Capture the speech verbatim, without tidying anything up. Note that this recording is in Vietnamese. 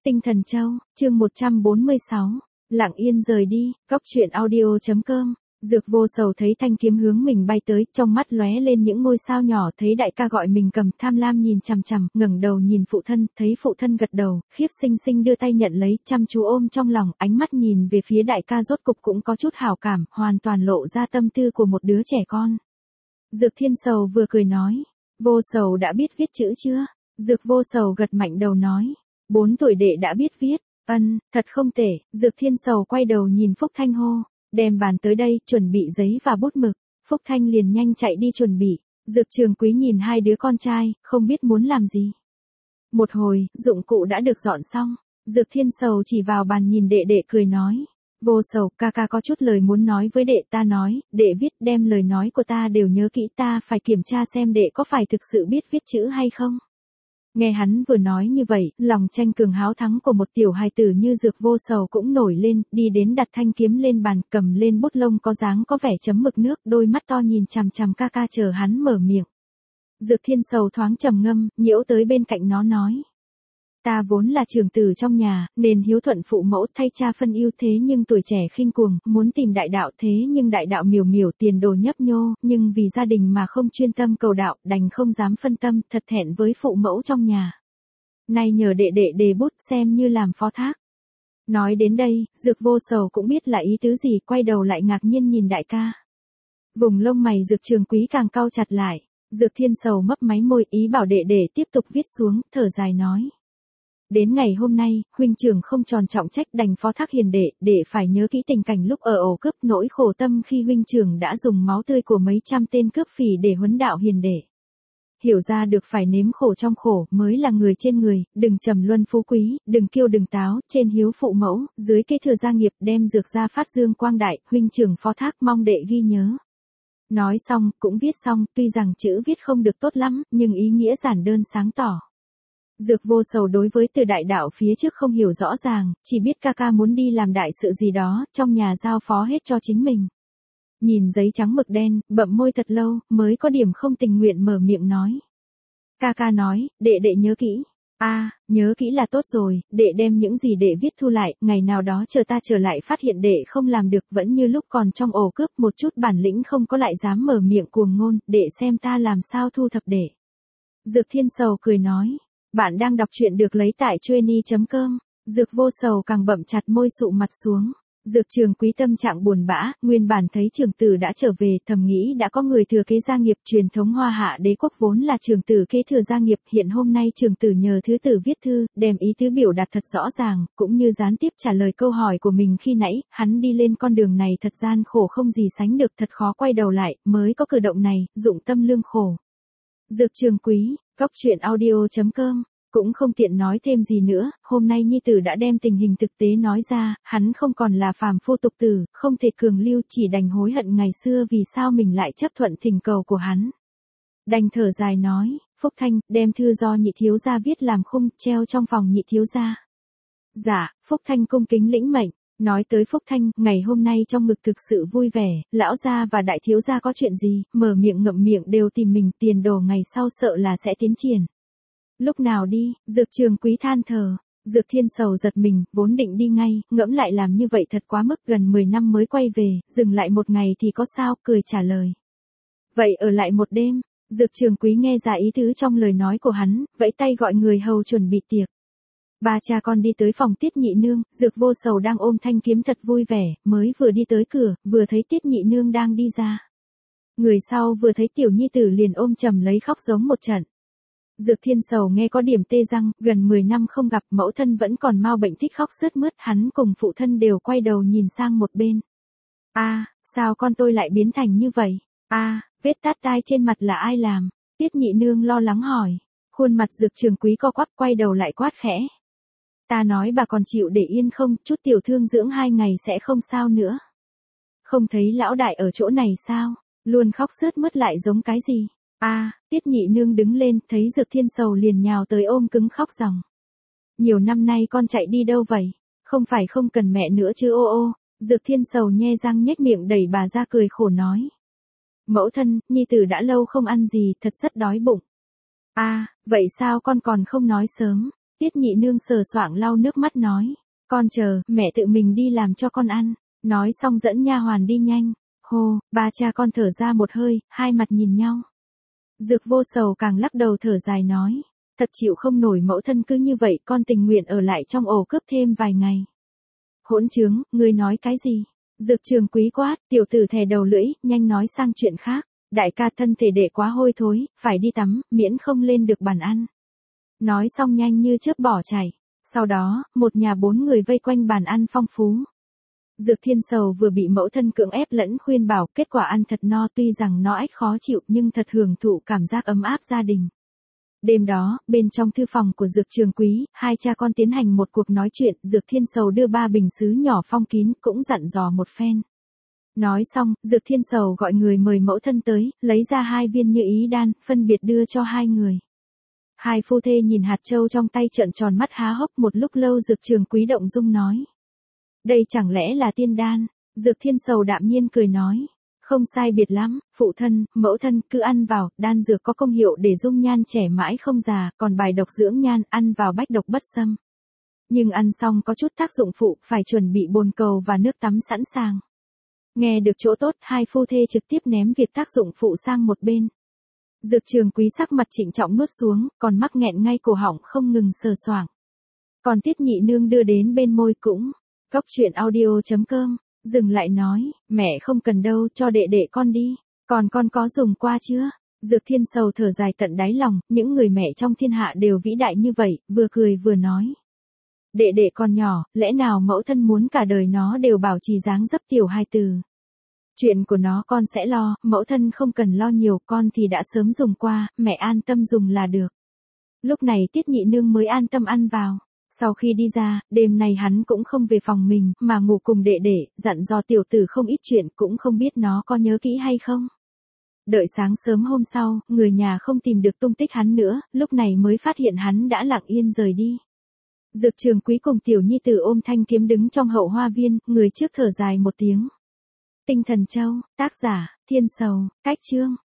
Tinh Thần Châu, chương một trăm bốn mươi sáu, lặng yên rời đi, góc truyện audio chấm com. Dược Vô Sầu thấy thanh kiếm hướng mình bay tới, trong mắt lóe lên những ngôi sao nhỏ, thấy đại ca gọi mình cầm, tham lam nhìn chằm chằm, ngẩng đầu nhìn phụ thân, thấy phụ thân gật đầu, Khiếp Sinh Sinh đưa tay nhận lấy, chăm chú ôm trong lòng, ánh mắt nhìn về phía đại ca rốt cục cũng có chút hảo cảm, hoàn toàn lộ ra tâm tư của một đứa trẻ con. Dược Thiên Sầu vừa cười nói, Vô Sầu đã biết viết chữ chưa? Dược Vô Sầu gật mạnh đầu nói, bốn tuổi đệ đã biết viết, ân, thật không tệ. Dược Thiên Sầu quay đầu nhìn Phúc Thanh hô, đem bàn tới đây, chuẩn bị giấy và bút mực. Phúc Thanh liền nhanh chạy đi chuẩn bị. Dược Trường Quý nhìn hai đứa con trai, không biết muốn làm gì. Một hồi, dụng cụ đã được dọn xong. Dược Thiên Sầu chỉ vào bàn nhìn đệ đệ cười nói, Vô Sầu, ca ca có chút lời muốn nói với đệ. Ta nói, đệ viết, đem lời nói của ta đều nhớ kỹ, ta phải kiểm tra xem đệ có phải thực sự biết viết chữ hay không. Nghe hắn vừa nói như vậy, lòng tranh cường háo thắng của một tiểu hài tử như Dược Vô Sầu cũng nổi lên, đi đến đặt thanh kiếm lên bàn, cầm lên bút lông có dáng có vẻ chấm mực nước, đôi mắt to nhìn chằm chằm ca ca chờ hắn mở miệng. Dược Thiên Sầu thoáng trầm ngâm, nhiễu tới bên cạnh nó nói, ta vốn là trưởng tử trong nhà, nên hiếu thuận phụ mẫu, thay cha phân ưu, thế nhưng tuổi trẻ khinh cuồng, muốn tìm đại đạo, thế nhưng đại đạo miểu miểu, tiền đồ nhấp nhô, nhưng vì gia đình mà không chuyên tâm cầu đạo, đành không dám phân tâm, thật thẹn với phụ mẫu trong nhà. Nay nhờ đệ đệ đề bút, xem như làm phó thác. Nói đến đây, Dược Vô Sầu cũng biết là ý tứ gì, quay đầu lại ngạc nhiên nhìn đại ca. Vùng lông mày Dược Trường Quý càng cau chặt lại. Dược Thiên Sầu mấp máy môi, ý bảo đệ đệ tiếp tục viết xuống, thở dài nói, đến ngày hôm nay, huynh trưởng không tròn trọng trách, đành phó thác hiền đệ, để phải nhớ kỹ tình cảnh lúc ở ổ cướp, nỗi khổ tâm khi huynh trưởng đã dùng máu tươi của mấy trăm tên cướp phỉ để huấn đạo hiền đệ. Hiểu ra được phải nếm khổ trong khổ, mới là người trên người, đừng trầm luân phú quý, đừng kiêu đừng táo, trên hiếu phụ mẫu, dưới kế thừa gia nghiệp, đem dược ra phát dương quang đại, huynh trưởng phó thác, mong đệ ghi nhớ. Nói xong, cũng viết xong, tuy rằng chữ viết không được tốt lắm, nhưng ý nghĩa giản đơn sáng tỏ. Dược Vô Sầu đối với từ đại đạo phía trước không hiểu rõ ràng, chỉ biết ca ca muốn đi làm đại sự gì đó, trong nhà giao phó hết cho chính mình. Nhìn giấy trắng mực đen, bậm môi thật lâu, mới có điểm không tình nguyện mở miệng nói. Ca ca nói, đệ đệ nhớ kỹ. A, à, nhớ kỹ là tốt rồi, đệ đem những gì đệ viết thu lại, ngày nào đó chờ ta trở lại phát hiện đệ không làm được, vẫn như lúc còn trong ổ cướp, một chút bản lĩnh không có lại dám mở miệng cuồng ngôn, đệ xem ta làm sao thu thập đệ. Dược Thiên Sầu cười nói, bạn đang đọc truyện được lấy tại chueny chấm com. Dược Vô Sầu càng bậm chặt môi sụ mặt xuống. Dược Trường Quý tâm trạng buồn bã, nguyên bản thấy trưởng tử đã trở về, thầm nghĩ đã có người thừa kế gia nghiệp, truyền thống Hoa Hạ đế quốc vốn là trưởng tử kế thừa gia nghiệp, hiện hôm nay trưởng tử nhờ thứ tử viết thư, đem ý tứ biểu đạt thật rõ ràng, cũng như gián tiếp trả lời câu hỏi của mình khi nãy, hắn đi lên con đường này thật gian khổ không gì sánh được, thật khó quay đầu lại, mới có cử động này, dụng tâm lương khổ. Dược Trường Quý, góc truyện audio chấm com. Cũng không tiện nói thêm gì nữa, hôm nay nhi tử đã đem tình hình thực tế nói ra, hắn không còn là phàm phu tục tử, không thể cường lưu, chỉ đành hối hận ngày xưa vì sao mình lại chấp thuận thỉnh cầu của hắn. Đành thở dài nói, Phúc Thanh, đem thư do nhị thiếu gia viết làm khung, treo trong phòng nhị thiếu gia. Dạ, Phúc Thanh cung kính lĩnh mệnh. Nói tới Phúc Thanh, ngày hôm nay trong ngực thực sự vui vẻ, lão gia và đại thiếu gia có chuyện gì, mở miệng ngậm miệng đều tìm mình, tiền đồ ngày sau sợ là sẽ tiến triển. Lúc nào đi, Dược Trường Quý than thở. Dược Thiên Sầu giật mình, vốn định đi ngay, ngẫm lại làm như vậy thật quá mức, gần mười năm mới quay về, dừng lại một ngày thì có sao, cười trả lời. Vậy ở lại một đêm. Dược Trường Quý nghe ra ý tứ trong lời nói của hắn, vẫy tay gọi người hầu chuẩn bị tiệc. Ba cha con đi tới phòng Tiết Nhị Nương, Dược Vô Sầu đang ôm thanh kiếm thật vui vẻ, mới vừa đi tới cửa, vừa thấy Tiết Nhị Nương đang đi ra. Người sau vừa thấy tiểu nhi tử liền ôm chầm lấy khóc giống một trận. Dược Thiên Sầu nghe có điểm tê răng, gần mười năm không gặp, mẫu thân vẫn còn mau bệnh thích khóc sướt mướt, hắn cùng phụ thân đều quay đầu nhìn sang một bên. A, à, sao con tôi lại biến thành như vậy? A, à, vết tát tai trên mặt là ai làm? Tiết Nhị Nương lo lắng hỏi. Khuôn mặt Dược Trường Quý co quắp, quay đầu lại quát khẽ. Ta nói bà còn chịu để yên không, chút tiểu thương dưỡng hai ngày sẽ không sao nữa. Không thấy lão đại ở chỗ này sao? Luôn khóc sướt mướt lại giống cái gì? A, à, Tiết Nhị Nương đứng lên, thấy Dược Thiên Sầu liền nhào tới ôm cứng khóc ròng. Nhiều năm nay con chạy đi đâu vậy? Không phải không cần mẹ nữa chứ ô ô. Dược Thiên Sầu nhe răng nhếch miệng đẩy bà ra cười khổ nói. Mẫu thân, nhi tử đã lâu không ăn gì, thật rất đói bụng. A, à, vậy sao con còn không nói sớm? Tiết nhị nương sờ soạng lau nước mắt nói. Con chờ, mẹ tự mình đi làm cho con ăn. Nói xong dẫn nha hoàn đi nhanh. Hô, ba cha con thở ra một hơi, hai mặt nhìn nhau. Dược Vô Sầu càng lắc đầu thở dài nói. Thật chịu không nổi mẫu thân cứ như vậy, con tình nguyện ở lại trong ổ cướp thêm vài ngày. Hỗn trướng, ngươi nói cái gì? Dược Trường Quý quát, tiểu tử thè đầu lưỡi, nhanh nói sang chuyện khác. Đại ca thân thể đệ quá hôi thối, phải đi tắm, miễn không lên được bàn ăn. Nói xong nhanh như chớp bỏ chạy. Sau đó, một nhà bốn người vây quanh bàn ăn phong phú. Dược Thiên Sầu vừa bị mẫu thân cưỡng ép lẫn khuyên bảo, kết quả ăn thật no, tuy rằng nó ách khó chịu nhưng thật hưởng thụ cảm giác ấm áp gia đình. Đêm đó, bên trong thư phòng của Dược Trường Quý, hai cha con tiến hành một cuộc nói chuyện, Dược Thiên Sầu đưa ba bình sứ nhỏ phong kín, cũng dặn dò một phen. Nói xong, Dược Thiên Sầu gọi người mời mẫu thân tới, lấy ra hai viên như ý đan, phân biệt đưa cho hai người. Hai phu thê nhìn hạt châu trong tay trợn tròn mắt há hốc, một lúc lâu Dược Trường Quý động dung nói. Đây chẳng lẽ là tiên đan? Dược Thiên Sầu đạm nhiên cười nói. Không sai biệt lắm, phụ thân, mẫu thân, cứ ăn vào, đan dược có công hiệu để dung nhan trẻ mãi không già, còn bài độc dưỡng nhan, ăn vào bách độc bất xâm. Nhưng ăn xong có chút tác dụng phụ, phải chuẩn bị bồn cầu và nước tắm sẵn sàng. Nghe được chỗ tốt, hai phu thê trực tiếp ném việc tác dụng phụ sang một bên. Dược Trường Quý sắc mặt trịnh trọng nuốt xuống, còn mắc nghẹn ngay cổ họng không ngừng sờ soạng. Còn Tiết nhị nương đưa đến bên môi cũng. Cóc truyện audio chấm com, dừng lại nói, mẹ không cần đâu, cho đệ đệ con đi, còn con có dùng qua chưa? Dược Thiên Sầu thở dài tận đáy lòng, những người mẹ trong thiên hạ đều vĩ đại như vậy, vừa cười vừa nói. Đệ đệ con nhỏ, lẽ nào mẫu thân muốn cả đời nó đều bảo trì dáng dấp tiểu hài tử? Chuyện của nó con sẽ lo, mẫu thân không cần lo nhiều, con thì đã sớm dùng qua, mẹ an tâm dùng là được. Lúc này Tiết nhị nương mới an tâm ăn vào. Sau khi đi ra, đêm nay hắn cũng không về phòng mình, mà ngủ cùng đệ đệ, dặn dò tiểu tử không ít chuyện, cũng không biết nó có nhớ kỹ hay không. Đợi sáng sớm hôm sau, người nhà không tìm được tung tích hắn nữa, lúc này mới phát hiện hắn đã lặng yên rời đi. Dược Trường Quý cùng tiểu nhi tử ôm thanh kiếm đứng trong hậu hoa viên, người trước thở dài một tiếng. Tinh Thần Châu, tác giả, Thiên Sầu, cách chương.